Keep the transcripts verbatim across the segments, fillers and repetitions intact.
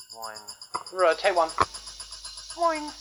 Wine. Right, take one. Wine.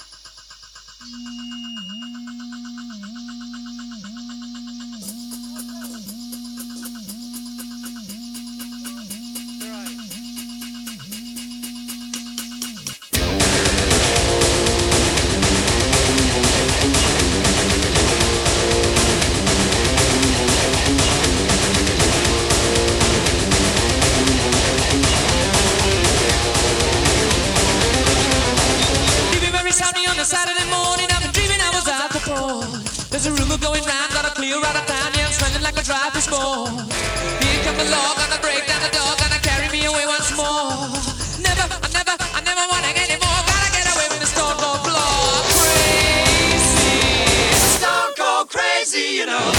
Saturday morning, I've been dreaming I was at the port. There's a rumor going round, got a clear out of town. Yeah, I'm smelling like a drive for sport. Here come the law, gonna break down the door, gonna carry me away once more. Never, I never, I never wanna get any more. Gotta get away from the stone cold floor. Crazy, stone cold crazy, you know.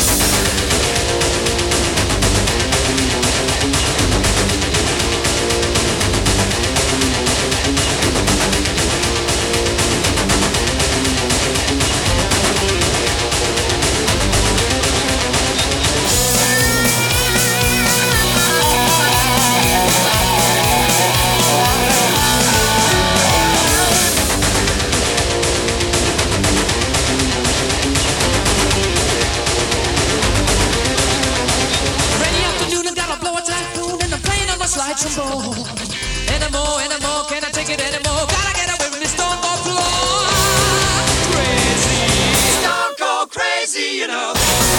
Anymore, anymore, can I take it anymore? Gotta get away from this stone cold floor. Crazy, stone cold crazy, you know.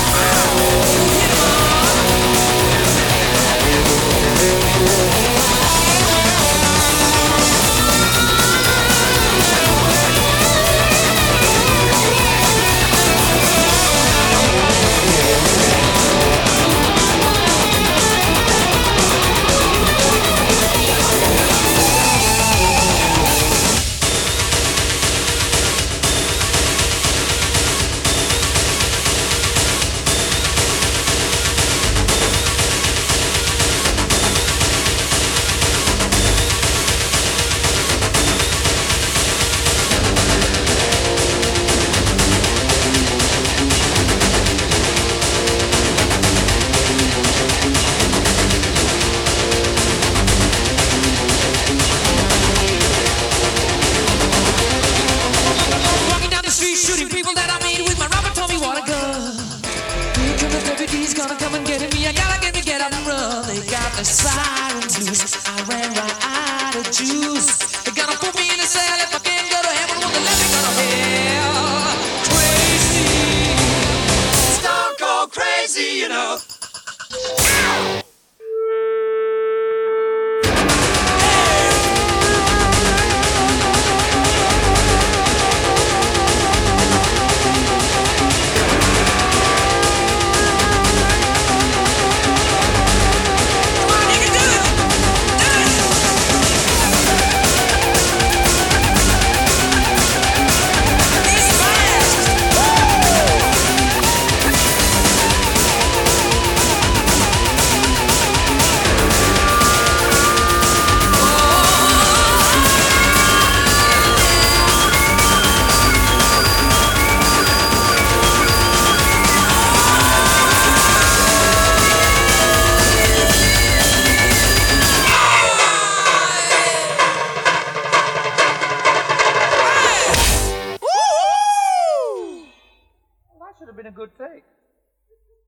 Gonna come and get me, I gotta get me, get up and run. They got the sirens loose, I ran right out of juice.